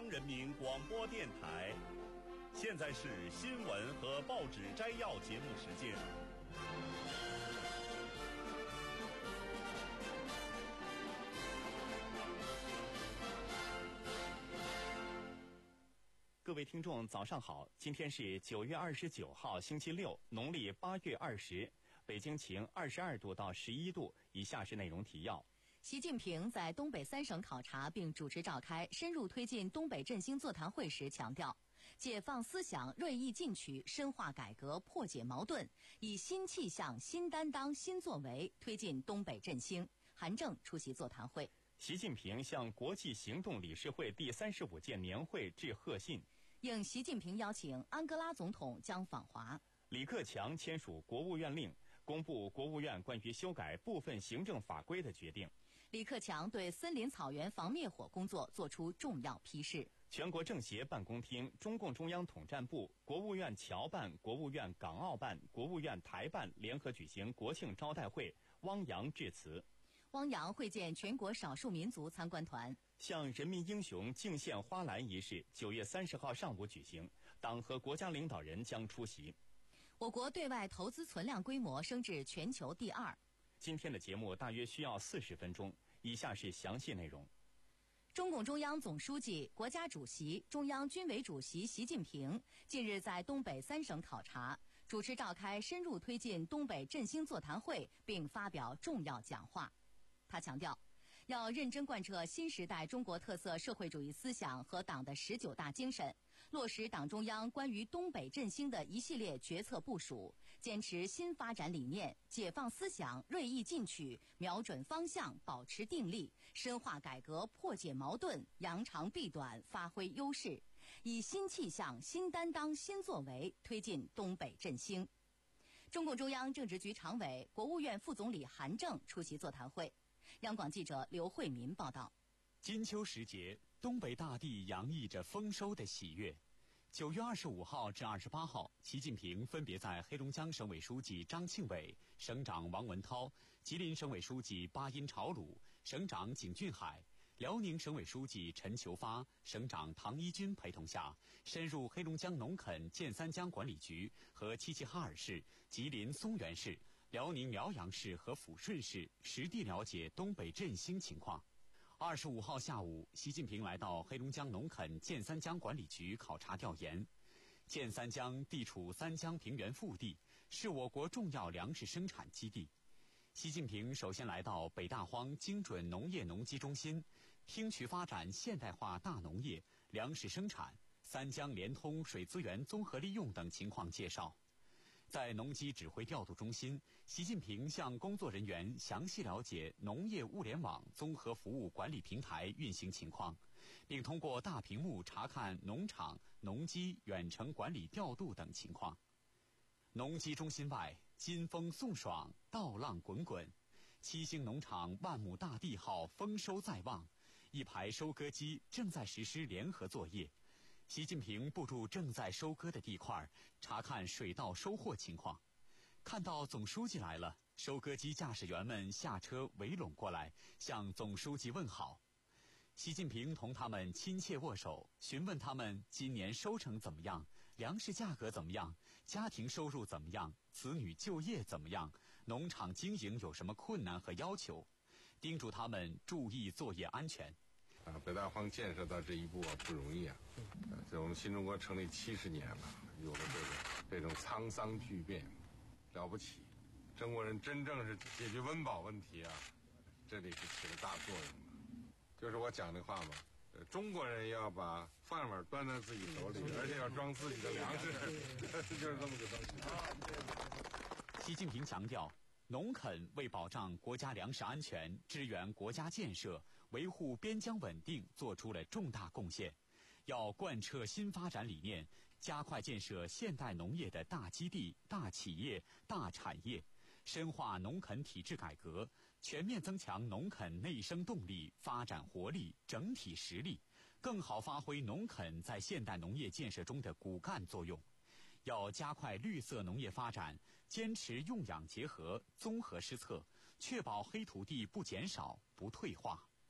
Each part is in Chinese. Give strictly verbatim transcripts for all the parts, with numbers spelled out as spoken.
央人民广播电台。现在是新闻和报纸摘要节目时间。各位听众早上好，今天是九月二十九号星期六，农历八月二十，北京晴二十二度到十一度。以下是内容提要。 习近平在东北三省考察并主持召开深入推进东北振兴座谈会时强调，解放思想，锐意进取，深化改革，破解矛盾，以新气象、新担当、新作为推进东北振兴。韩正出席座谈会。 习近平向国际行动理事会第三十五届年会致贺信。 应习近平邀请，安哥拉总统将访华。 李克强签署国务院令，公布国务院关于修改部分行政法规的决定。 李克强对森林草原防灭火工作作出重要批示。 全国政协办公厅、中共中央统战部、国务院侨办、国务院港澳办、国务院台办联合举行国庆招待会，汪洋致辞。 汪洋会见全国少数民族参观团。 向人民英雄敬献花篮仪式九月三十号上午举行，党和国家领导人将出席。 我国对外投资存量规模升至全球第二。 今天的节目大约需要四十分钟，以下是详细内容。 中共中央总书记、国家主席、中央军委主席习近平近日在东北三省考察，主持召开深入推进东北振兴座谈会，并发表重要讲话。他强调，要认真贯彻新时代中国特色社会主义思想和党的十九大精神，落实党中央关于东北振兴的一系列决策部署，坚持新发展理念，解放思想，锐意进取，瞄准方向，保持定力，深化改革，破解矛盾，扬长避短，发挥优势，以新气象、新担当、新作为推进东北振兴。中共中央政治局常委、国务院副总理韩正出席座谈会。央广记者刘慧民报道。 金秋时节，东北大地洋溢着丰收的喜悦。九月二十五号至二十八号，习近平分别在黑龙江省委书记张庆伟、省长王文涛、吉林省委书记巴音朝鲁、省长景俊海、辽宁省委书记陈求发、省长唐一军陪同下，深入黑龙江农垦建三江管理局和齐齐哈尔市、吉林松原市、辽宁辽阳市和抚顺市，实地了解东北振兴情况。二十五号下午，习近平来到黑龙江农垦建三江管理局考察调研。建三江地处三江平原腹地，是我国重要粮食生产基地。习近平首先来到北大荒精准农业农机中心，听取发展现代化大农业、粮食生产、三江联通水资源综合利用等情况介绍。在农机指挥调度中心，习近平向工作人员详细了解农业物联网综合服务管理平台运行情况，并通过大屏幕查看农场、农机远程管理调度等情况。农机中心外，金风送爽，稻浪滚滚，七星农场万亩大地号丰收在望，一排收割机正在实施联合作业。习近平步入正在收割的地块，查看水稻收获情况。看到总书记来了，收割机驾驶员们下车围拢过来，向总书记问好。习近平同他们亲切握手，询问他们今年收成怎么样，粮食价格怎么样，家庭收入怎么样，子女就业怎么样，农场经营有什么困难和要求，叮嘱他们注意作业安全。 啊，北大荒建设到这一步啊，不容易啊！啊，在我们新中国成立七十年了，有了这种这种沧桑巨变，了不起！中国人真正是解决温饱问题啊，这里是起了大作用的。就是我讲的话嘛，呃，中国人要把饭碗端在自己手里，而且要装自己的粮食，就是这么个东西。 习近平强调，农垦为保障国家粮食安全、支援国家建设、维护边疆稳定做出了重大贡献。要贯彻新发展理念，加快建设现代农业的大基地、大企业、大产业，深化农垦体制改革，全面增强农垦内生动力、发展活力、整体实力，更好发挥农垦在现代农业建设中的骨干作用。要加快绿色农业发展，坚持用养结合、综合施策，确保黑土地不减少、不退化。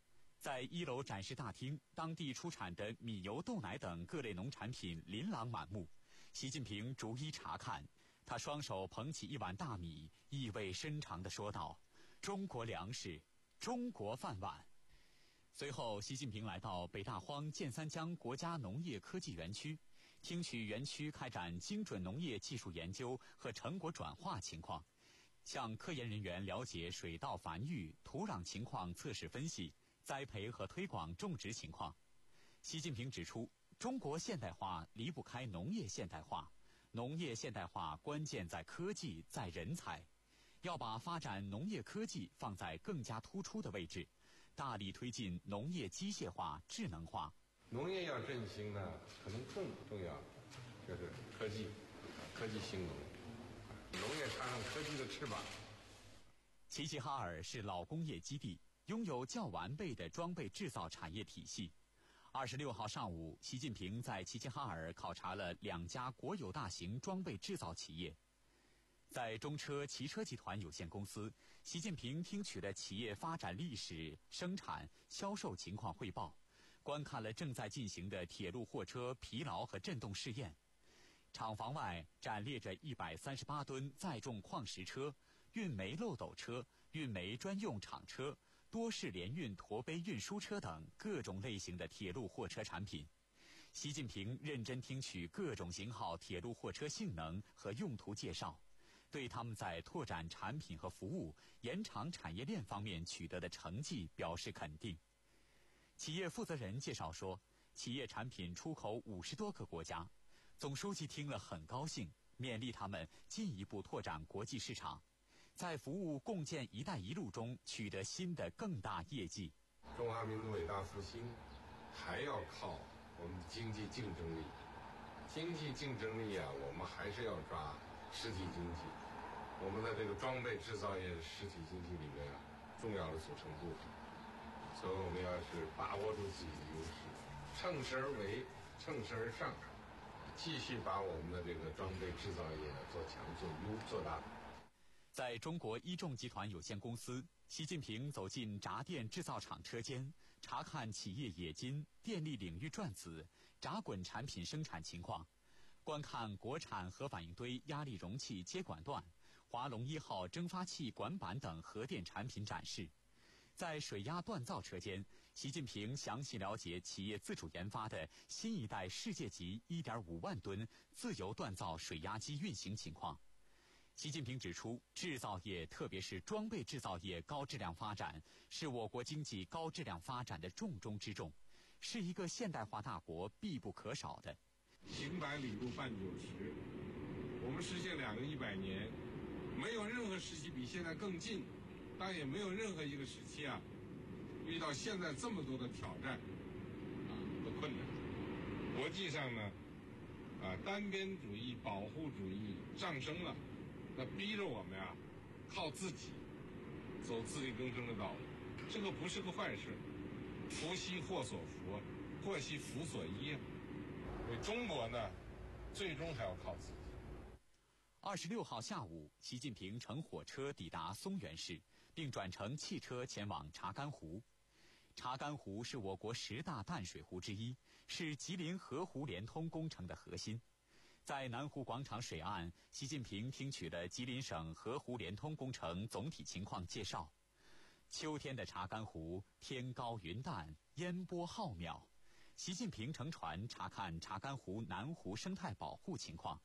在一楼展示大厅，当地出产的米油、豆奶等各类农产品琳琅满目。习近平逐一查看，他双手捧起一碗大米，意味深长地说道：“中国粮食，中国饭碗。”随后，习近平来到北大荒建三江国家农业科技园区，听取园区开展精准农业技术研究和成果转化情况，向科研人员了解水稻繁育、土壤情况测试分析、栽培和推广种植情况。习近平指出，中国现代化离不开农业现代化，农业现代化关键在科技，在人才，要把发展农业科技放在更加突出的位置，大力推进农业机械化、智能化。 农业要振兴呢，可能更重要就是科技，科技兴农，农业插上科技的翅膀。 齐齐哈尔是老工业基地，拥有较完备的装备制造产业体系。二十六号上午，习近平在齐齐哈尔考察了两家国有大型装备制造企业。在中车汽车集团有限公司，习近平听取了企业发展历史、生产、销售情况汇报，观看了正在进行的铁路货车疲劳和震动试验。厂房外展列着一百三十八吨载重矿石车、运煤漏斗车、运煤专用厂车、多式联运驼背运输车等各种类型的铁路货车产品。习近平认真听取各种型号铁路货车性能和用途介绍，对他们在拓展产品和服务、延长产业链方面取得的成绩表示肯定。企业负责人介绍说，企业产品出口五十多个国家，总书记听了很高兴，勉励他们进一步拓展国际市场，在服务共建“一带一路”中取得新的更大业绩。 中华民族伟大复兴还要靠我们的经济竞争力，经济竞争力啊，我们还是要抓实体经济。我们的这个装备制造业实体经济里面啊，重要的组成部分。所以我们要是把握住自己的优势，乘势而为，乘势而上，继续把我们的这个装备制造业做强、做优、做大。 在中国一众集团有限公司，习近平走进闸电制造厂车间，查看企业冶金、电力领域转子、闸滚产品生产情况，观看国产核反应堆压力容器接管段、华龙一号蒸发器管板等核电产品展示。在水压锻造车间，习近平详细了解企业自主研发的新一代世界级 一点五万吨自由锻造水压机运行情况。习近平指出，制造业特别是装备制造业高质量发展是我国经济高质量发展的重中之重，是一个现代化大国必不可少的。 行百里路半九十，我们实现两个一百年，没有任何时期比现在更近，但也没有任何一个时期啊遇到现在这么多的挑战啊和困难。国际上呢啊单边主义、保护主义上升了，那逼着我们啊靠自己走自力更生的道路，这个不是个坏事。福兮祸所伏，祸兮福所依啊。所以中国呢，最终还要靠自己。 二十六号下午，习近平乘火车抵达松原市，并转乘汽车前往查干湖。查干湖是我国十大淡水湖之一，是吉林河湖联通工程的核心。在南湖广场水岸，习近平听取了吉林省河湖联通工程总体情况介绍。秋天的查干湖，天高云淡，烟波浩渺。习近平乘船查看查干湖南湖生态保护情况。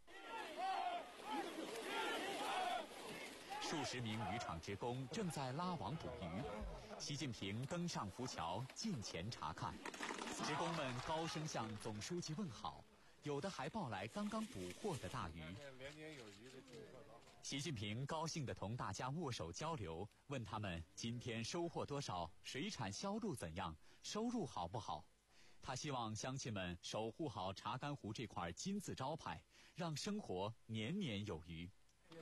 数十名渔场职工正在拉网捕鱼，习近平登上浮桥近前查看，职工们高声向总书记问好，有的还抱来刚刚捕获的大鱼。习近平高兴地同大家握手交流，问他们今天收获多少，水产销路怎样，收入好不好。他希望乡亲们守护好查干湖这块金字招牌，让生活年年有余。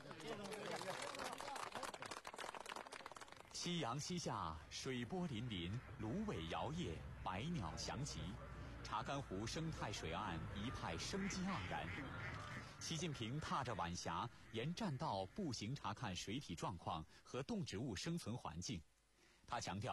夕阳西下，水波粼粼，芦苇摇曳，百鸟翔集，查干湖生态水岸一派生机盎然。习近平踏着晚霞，沿栈道步行查看水体状况和动植物生存环境。他强调，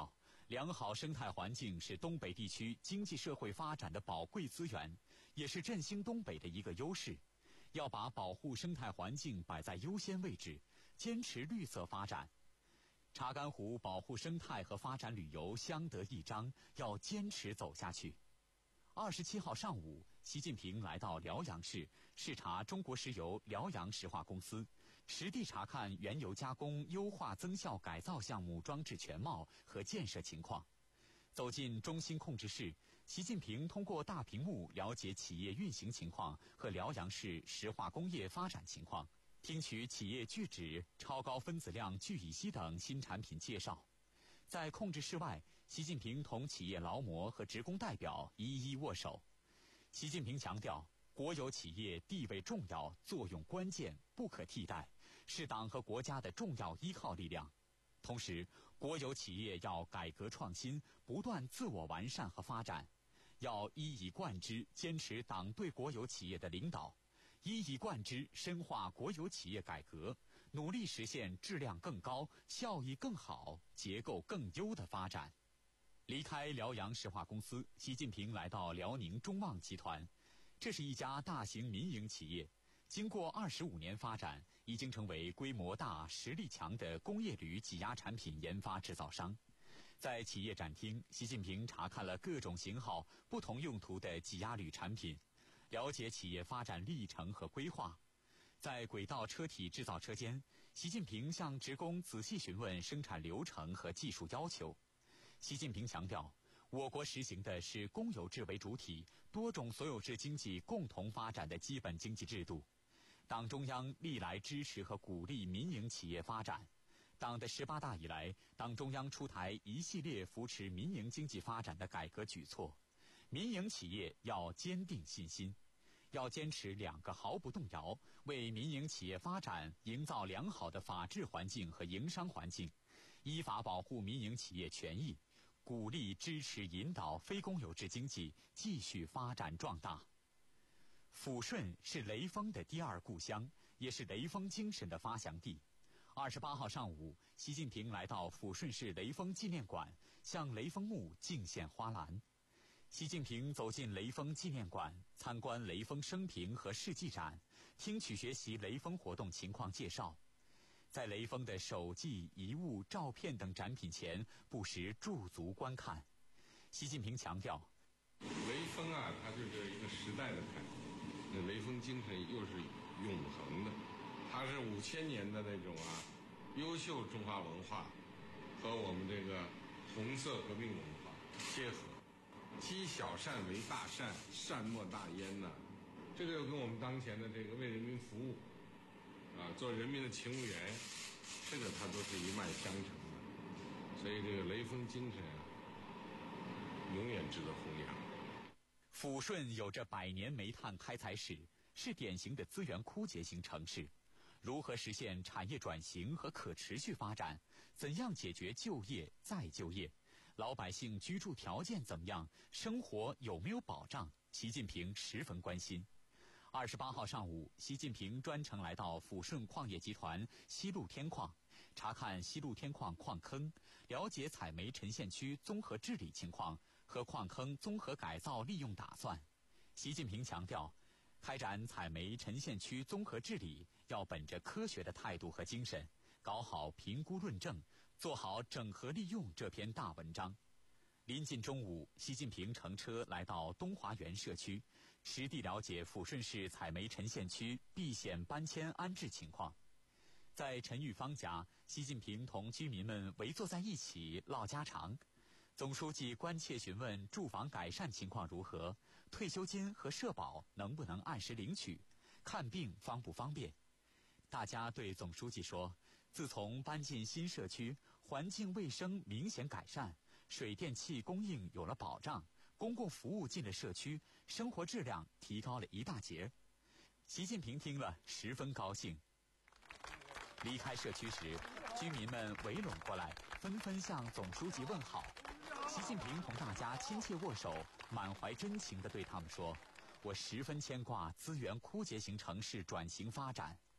良好生态环境是东北地区经济社会发展的宝贵资源，也是振兴东北的一个优势。要把保护生态环境摆在优先位置，坚持绿色发展。查干湖保护生态和发展旅游相得益彰，要坚持走下去。二十七号上午，习近平来到辽阳市视察中国石油辽阳石化公司，实地查看原油加工优化增效改造项目装置全貌和建设情况。走进中心控制室，习近平通过大屏幕了解企业运行情况和辽阳市石化工业发展情况，听取企业聚酯、超高分子量聚乙烯等新产品介绍。在控制室外，习近平同企业劳模和职工代表一一握手。习近平强调，国有企业地位重要、作用关键、不可替代，是党和国家的重要依靠力量。同时，国有企业要改革创新，不断自我完善和发展，要一以贯之坚持党对国有企业的领导，一以贯之深化国有企业改革，努力实现质量更高、效益更好、结构更优的发展。离开辽阳石化公司，习近平来到辽宁中旺集团，这是一家大型民营企业，经过二十五年发展，已经成为规模大、实力强的工业铝挤压产品研发制造商。在企业展厅，习近平查看了各种型号、不同用途的挤压铝产品，了解企业发展历程和规划。在轨道车体制造车间，习近平向职工仔细询问生产流程和技术要求。习近平强调，我国实行的是公有制为主体、多种所有制经济共同发展的基本经济制度。党中央历来支持和鼓励民营企业发展。党的十八大以来，党中央出台一系列扶持民营经济发展的改革举措。民营企业要坚定信心，要坚持两个毫不动摇，为民营企业发展营造良好的法治环境和营商环境，依法保护民营企业权益，鼓励支持引导非公有制经济继续发展壮大。抚顺是雷锋的第二故乡，也是雷锋精神的发祥地。二十八号上午，习近平来到抚顺市雷锋纪念馆，向雷锋墓敬献花篮。习近平走进雷锋纪念馆，参观雷锋生平和事迹展，听取学习雷锋活动情况介绍。在雷锋的手记、遗物、照片等展品前，不时驻足观看。习近平强调， 雷锋啊，他就是一个时代的感觉，那雷锋精神又是永恒的，他是五千年的那种啊优秀中华文化和我们这个红色革命文化结合，积小善为大善，善莫大焉呐、啊。这个又跟我们当前的这个为人民服务啊，做人民的勤务员，这个它都是一脉相承的，所以这个雷锋精神啊，永远值得弘扬。 抚顺有着百年煤炭开采史，是典型的资源枯竭型城市。如何实现产业转型和可持续发展？怎样解决就业再就业？老百姓居住条件怎么样？生活有没有保障？习近平十分关心。二十八号上午，习近平专程来到抚顺矿业集团西路天矿，查看西路天矿矿坑，了解采煤沉县区综合治理情况和矿坑综合改造利用打算。习近平强调，开展采煤沉县区综合治理，要本着科学的态度和精神，搞好评估论证，做好整合利用这篇大文章。临近中午，习近平乘车来到东华园社区，实地了解抚顺市采煤沉县区避险搬迁安置情况。在陈玉芳家，习近平同居民们围坐在一起唠家常。总书记关切询问住房改善情况如何，退休金和社保能不能按时领取，看病方不方便。大家对总书记说，自从搬进新社区，环境卫生明显改善，水电气供应有了保障，公共服务进了社区，生活质量提高了一大截。习近平听了十分高兴。离开社区时，居民们围拢过来，纷纷向总书记问好。习近平同大家亲切握手，满怀真情地对他们说，我十分牵挂资源枯竭型城市转型发展。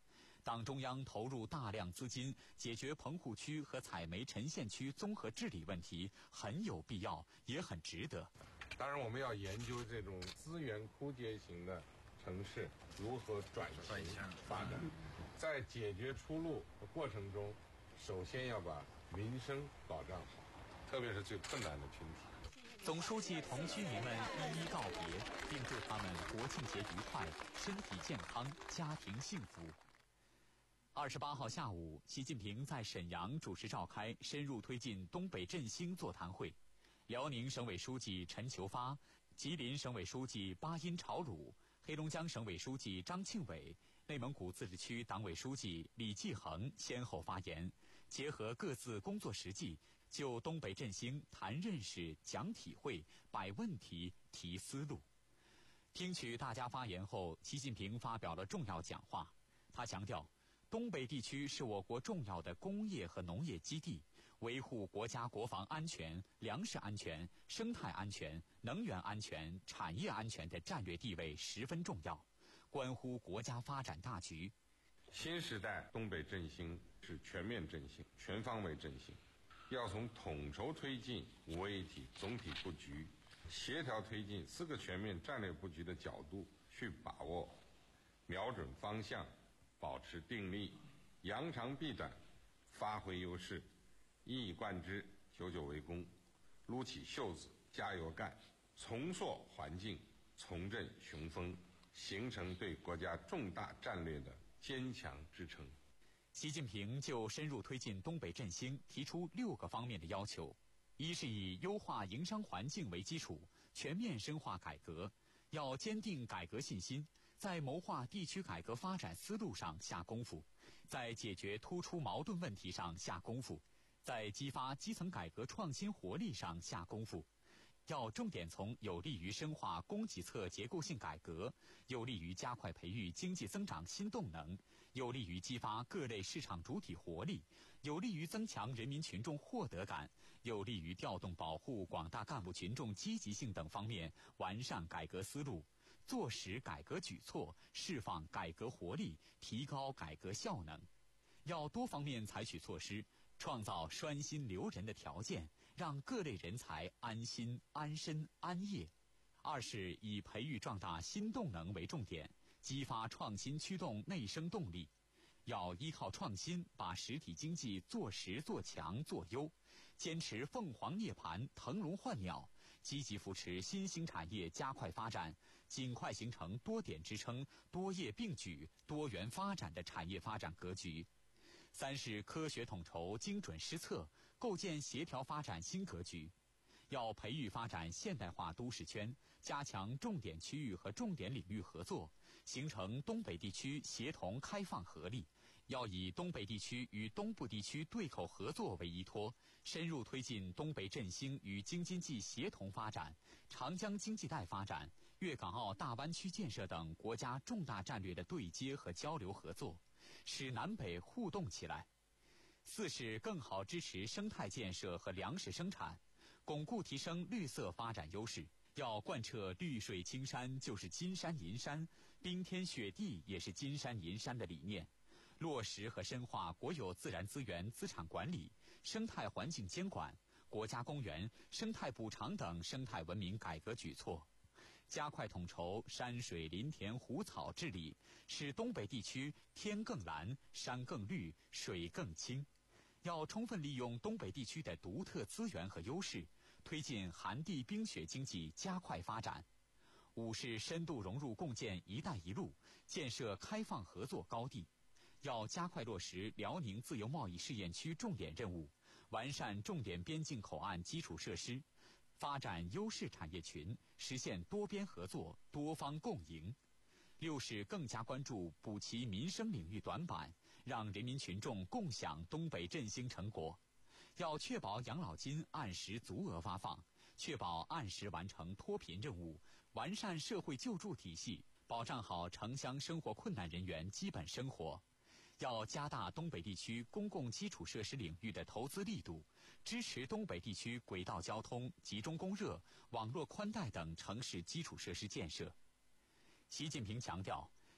党中央投入大量资金解决棚户区和采煤沉县区综合治理问题，很有必要，也很值得。 当然，我们要研究这种资源枯竭型的城市如何转型发展，在解决出路的过程中，首先要把民生保障好，特别是最困难的群体。 总书记同居民们一一告别，并祝他们国庆节愉快，身体健康，家庭幸福。二十八号下午，习近平在沈阳主持召开深入推进东北振兴座谈会。辽宁省委书记陈求发、吉林省委书记巴音朝鲁、黑龙江省委书记张庆伟、内蒙古自治区党委书记李继恒先后发言，结合各自工作实际，就东北振兴谈认识、讲体会、摆问题、提思路。听取大家发言后，习近平发表了重要讲话。他强调，东北地区是我国重要的工业和农业基地，维护国家国防安全、粮食安全、生态安全、能源安全、产业安全的战略地位十分重要，关乎国家发展大局。 新时代东北振兴是全面振兴、全方位振兴，要从统筹推进五位一体总体布局、协调推进四个全面战略布局的角度去把握，瞄准方向，保持定力，扬长避短，发挥优势，一以贯之，久久为功，撸起袖子加油干，重塑环境，重振雄风，形成对国家重大战略的坚强支撑。 习近平就深入推进东北振兴提出六个方面的要求：一是以优化营商环境为基础，全面深化改革，要坚定改革信心，在谋划地区改革发展思路上下功夫，在解决突出矛盾问题上下功夫，在激发基层改革创新活力上下功夫。要重点从有利于深化供给侧结构性改革，有利于加快培育经济增长新动能，有利于激发各类市场主体活力，有利于增强人民群众获得感，有利于调动保护广大干部群众积极性等方面完善改革思路，坐实改革举措，释放改革活力，提高改革效能。要多方面采取措施，创造拴心留人的条件，让各类人才安心、安身、安业。二是以培育壮大新动能为重点，激发创新驱动内生动力。要依靠创新，把实体经济做实、做强、做优，坚持凤凰涅槃、腾笼换鸟，积极扶持新兴产业加快发展，尽快形成多点支撑、多业并举、多元发展的产业发展格局。三是科学统筹、精准施策，构建协调发展新格局。要培育发展现代化都市圈，加强重点区域和重点领域合作，形成东北地区协同开放合力。要以东北地区与东部地区对口合作为依托，深入推进东北振兴与京津冀协同发展、长江经济带发展、粤港澳大湾区建设等国家重大战略的对接和交流合作，使南北互动起来。四是更好支持生态建设和粮食生产，巩固提升绿色发展优势。要贯彻绿水青山就是金山银山，冰天雪地也是金山银山的理念，落实和深化国有自然资源资产管理、生态环境监管、国家公园、生态补偿等生态文明改革举措，加快统筹山水林田湖草治理，使东北地区天更蓝、山更绿、水更清。要充分利用东北地区的独特资源和优势，推进寒地冰雪经济加快发展。五是深度融入共建“一带一路”，建设开放合作高地。要加快落实辽宁自由贸易试验区重点任务，完善重点边境口岸基础设施，发展优势产业群，实现多边合作、多方共赢。六是更加关注补齐民生领域短板，让人民群众共享东北振兴成果。要确保养老金按时足额发放，确保按时完成脱贫任务，完善社会救助体系，保障好城乡生活困难人员基本生活。要加大东北地区公共基础设施领域的投资力度，支持东北地区轨道交通、集中供热、网络宽带等城市基础设施建设。习近平强调，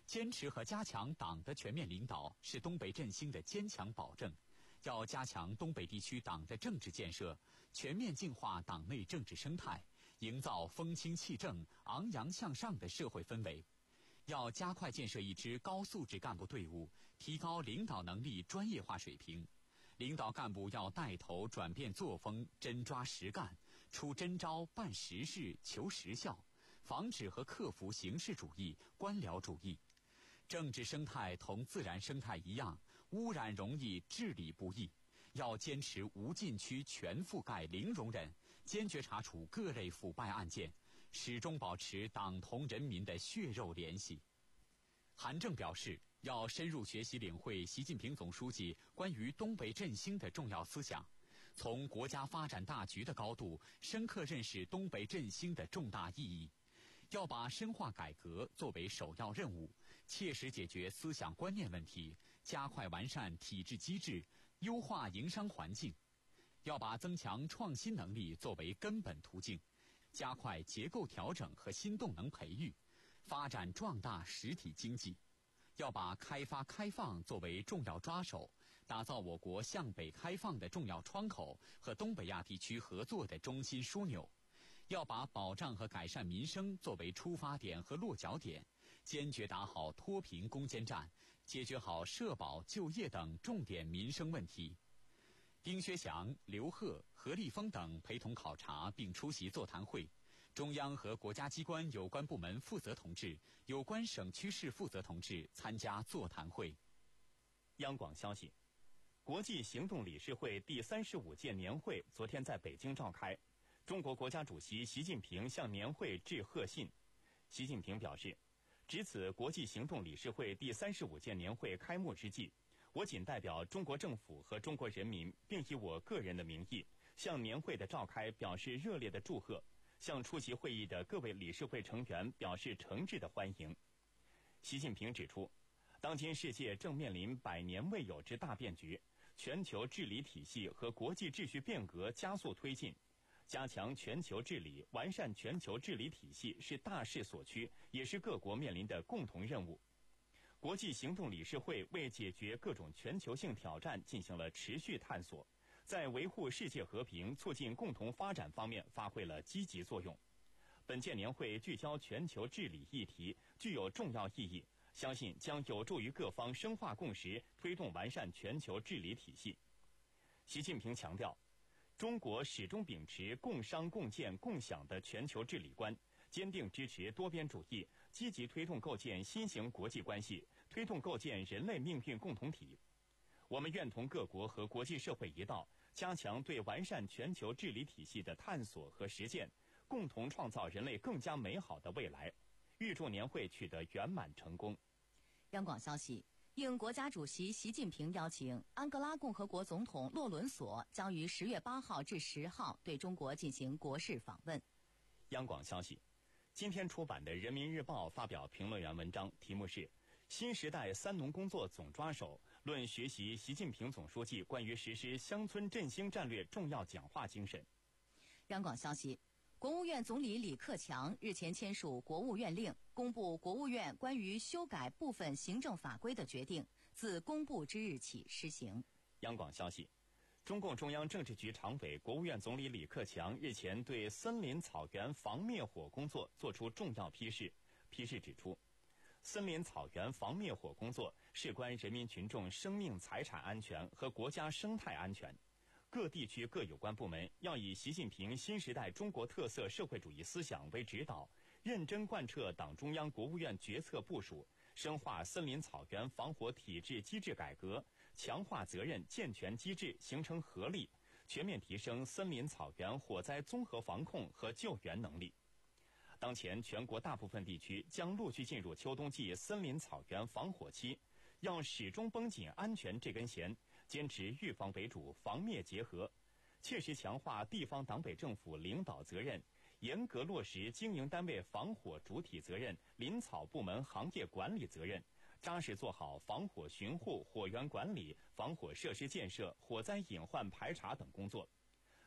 坚持和加强党的全面领导是东北振兴的坚强保证。要加强东北地区党的政治建设，全面净化党内政治生态，营造风清气正、昂扬向上的社会氛围。要加快建设一支高素质干部队伍，提高领导能力专业化水平。领导干部要带头转变作风，真抓实干，出真招，办实事，求实效，防止和克服形式主义、官僚主义。政治生态同自然生态一样，污染容易，治理不易。要坚持无禁区、全覆盖、零容忍，坚决查处各类腐败案件，始终保持党同人民的血肉联系。韩正表示，要深入学习领会习近平总书记关于东北振兴的重要思想，从国家发展大局的高度，深刻认识东北振兴的重大意义。要把深化改革作为首要任务，切实解决思想观念问题，加快完善体制机制，优化营商环境。要把增强创新能力作为根本途径，加快结构调整和新动能培育，发展壮大实体经济。要把开发开放作为重要抓手，打造我国向北开放的重要窗口和东北亚地区合作的中心枢纽。要把保障和改善民生作为出发点和落脚点，坚决打好脱贫攻坚战，解决好社保、就业等重点民生问题。丁薛祥、刘鹤、何立峰等陪同考察并出席座谈会。中央和国家机关有关部门负责同志、有关省区市负责同志参加座谈会。 央广消息，国际行动理事会第三十五届年会昨天在北京召开。中国国家主席习近平向年会致贺信。习近平表示，值此国际行动理事会第三十五届年会开幕之际，我谨代表中国政府和中国人民，并以我个人的名义，向年会的召开表示热烈的祝贺，向出席会议的各位理事会成员表示诚挚的欢迎。习近平指出，当今世界正面临百年未有之大变局，全球治理体系和国际秩序变革加速推进。加强全球治理，完善全球治理体系是大势所趋，也是各国面临的共同任务。国际行动理事会为解决各种全球性挑战进行了持续探索，在维护世界和平、促进共同发展方面发挥了积极作用。本届年会聚焦全球治理议题，具有重要意义，相信将有助于各方深化共识，推动完善全球治理体系。习近平强调，中国始终秉持共商共建共享的全球治理观，坚定支持多边主义，积极推动构建新型国际关系，推动构建人类命运共同体。我们愿同各国和国际社会一道，加强对完善全球治理体系的探索和实践，共同创造人类更加美好的未来。预祝年会取得圆满成功。 央广消息，应国家主席习近平邀请，安哥拉共和国总统洛伦索将于十月八号至十号对中国进行国事访问。 央广消息，今天出版的《人民日报》发表评论员文章，题目是《新时代三农工作总抓手论学习习近平总书记关于实施乡村振兴战略重要讲话精神》。 央广消息，国务院总理李克强日前签署国务院令，公布国务院关于修改部分行政法规的决定，自公布之日起施行。 央广消息，中共中央政治局常委、国务院总理李克强日前对森林草原防灭火工作作出重要批示。批示指出，森林草原防灭火工作事关人民群众生命财产安全和国家生态安全。各地区各有关部门要以习近平新时代中国特色社会主义思想为指导，认真贯彻党中央、国务院决策部署，深化森林草原防火体制机制改革，强化责任健全机制形成合力，全面提升森林草原火灾综合防控和救援能力。当前全国大部分地区将陆续进入秋冬季森林草原防火期，要始终绷紧安全这根弦，坚持预防为主、防灭结合，切实强化地方党委政府领导责任，严格落实经营单位防火主体责任、林草部门行业管理责任，扎实做好防火巡护、火源管理、防火设施建设、火灾隐患排查等工作。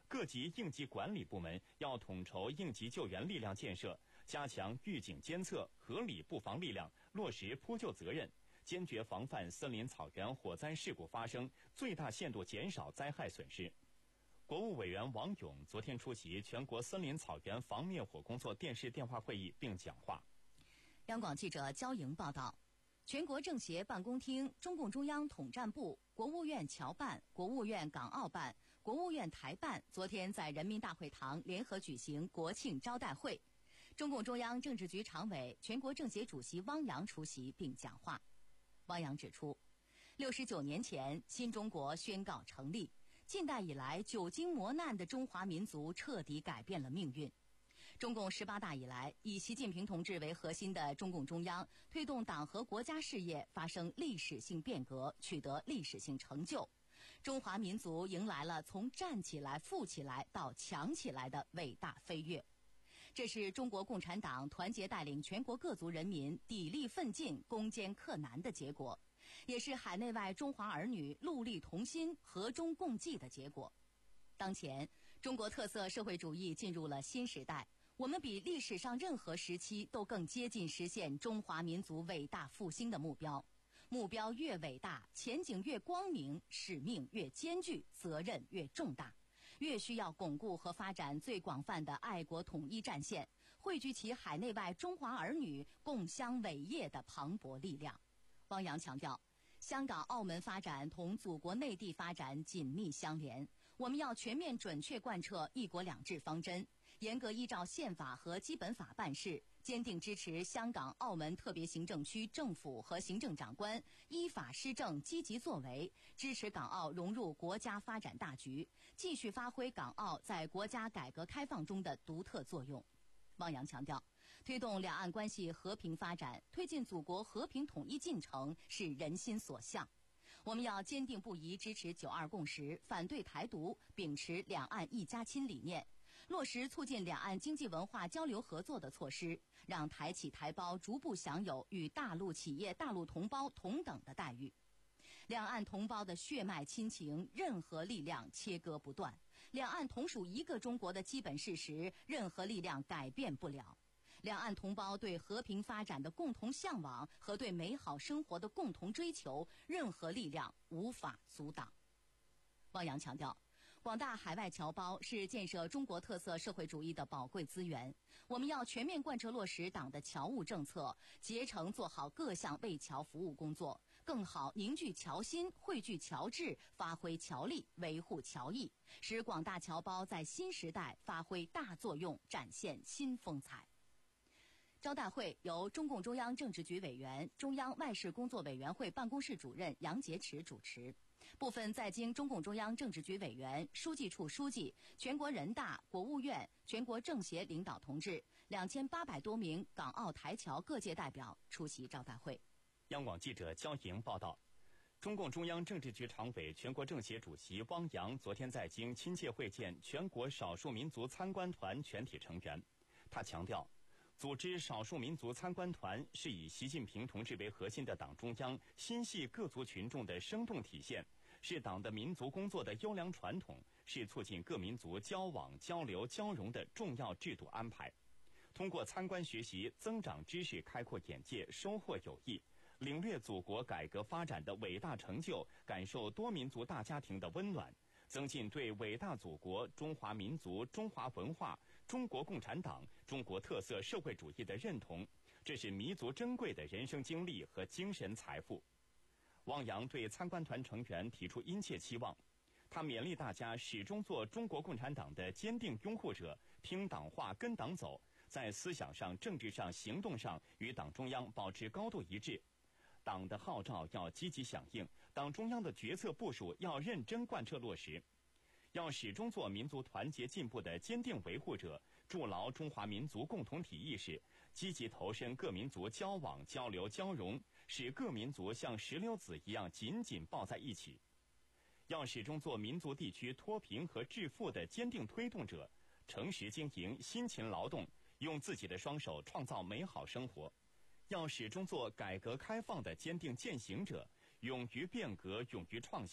各级应急管理部门要统筹应急救援力量建设，加强预警监测，合理布防力量，落实扑救责任，坚决防范森林草原火灾事故发生，最大限度减少灾害损失。国务委员王勇昨天出席全国森林草原防灭火工作电视电话会议并讲话。 央广记者焦莹报道，全国政协办公厅、中共中央统战部、国务院侨办、国务院港澳办、国务院台办昨天在人民大会堂联合举行国庆招待会。中共中央政治局常委、全国政协主席汪洋出席并讲话。汪洋指出，六十九年前，新中国宣告成立。近代以来久经磨难的中华民族彻底改变了命运。中共十八大以来，以习近平同志为核心的中共中央推动党和国家事业发生历史性变革，取得历史性成就。中华民族迎来了从站起来、富起来到强起来的伟大飞跃。这是中国共产党团结带领全国各族人民砥砺奋进、攻坚克难的结果，也是海内外中华儿女戮力同心、和衷共济的结果。当前，中国特色社会主义进入了新时代，我们比历史上任何时期都更接近实现中华民族伟大复兴的目标。目标越伟大，前景越光明，使命越艰巨，责任越重大，越需要巩固和发展最广泛的爱国统一战线，汇聚起海内外中华儿女共襄伟业的磅礴力量。汪洋强调，香港、澳门发展同祖国内地发展紧密相连，我们要全面准确贯彻一国两制方针，严格依照宪法和基本法办事，坚定支持香港、澳门特别行政区政府和行政长官依法施政、积极作为，支持港澳融入国家发展大局，继续发挥港澳在国家改革开放中的独特作用。汪洋强调，推动两岸关系和平发展，推进祖国和平统一进程是人心所向。我们要坚定不移支持九二共识，反对台独，秉持两岸一家亲理念，落实促进两岸经济文化交流合作的措施，让台企台胞逐步享有与大陆企业、大陆同胞同等的待遇。两岸同胞的血脉亲情，任何力量切割不断；两岸同属一个中国的基本事实，任何力量改变不了。两岸同胞对和平发展的共同向往和对美好生活的共同追求，任何力量无法阻挡。汪洋强调，广大海外侨胞是建设中国特色社会主义的宝贵资源，我们要全面贯彻落实党的侨务政策，竭诚做好各项为侨服务工作，更好凝聚侨心，汇聚侨智，发挥侨力，维护侨谊，使广大侨胞在新时代发挥大作用，展现新风采。招待会由中共中央政治局委员、中央外事工作委员会办公室主任杨洁篪主持。部分在京中共中央政治局委员、书记处书记、全国人大、国务院、全国政协领导同志两千八百多名港澳台侨各界代表出席招待会。 央广记者焦莹报道，中共中央政治局常委、全国政协主席汪洋昨天在京亲切会见全国少数民族参观团全体成员。他强调，组织少数民族参观团是以习近平同志为核心的党中央心系各族群众的生动体现，是党的民族工作的优良传统，是促进各民族交往、交流、交融的重要制度安排。通过参观学习，增长知识，开阔眼界，收获友谊，领略祖国改革发展的伟大成就，感受多民族大家庭的温暖，增进对伟大祖国、中华民族、中华文化、中国共产党、中国特色社会主义的认同，这是弥足珍贵的人生经历和精神财富。汪洋对参观团成员提出殷切期望，他勉励大家始终做中国共产党的坚定拥护者，听党话跟党走，在思想上、政治上、行动上与党中央保持高度一致。党的号召要积极响应，党中央的决策部署要认真贯彻落实，要始终做民族团结进步的坚定维护者，筑牢中华民族共同体意识，积极投身各民族交往、交流、交融，使各民族像石榴籽一样紧紧抱在一起。要始终做民族地区脱贫和致富的坚定推动者，诚实经营、辛勤劳动，用自己的双手创造美好生活。要始终做改革开放的坚定践行者，勇于变革、勇于创新，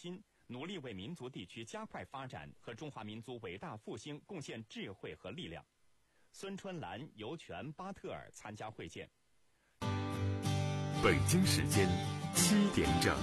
努力为民族地区加快发展和中华民族伟大复兴贡献智慧和力量。孙春兰、尤权、巴特尔参加会见。 北京时间七点整。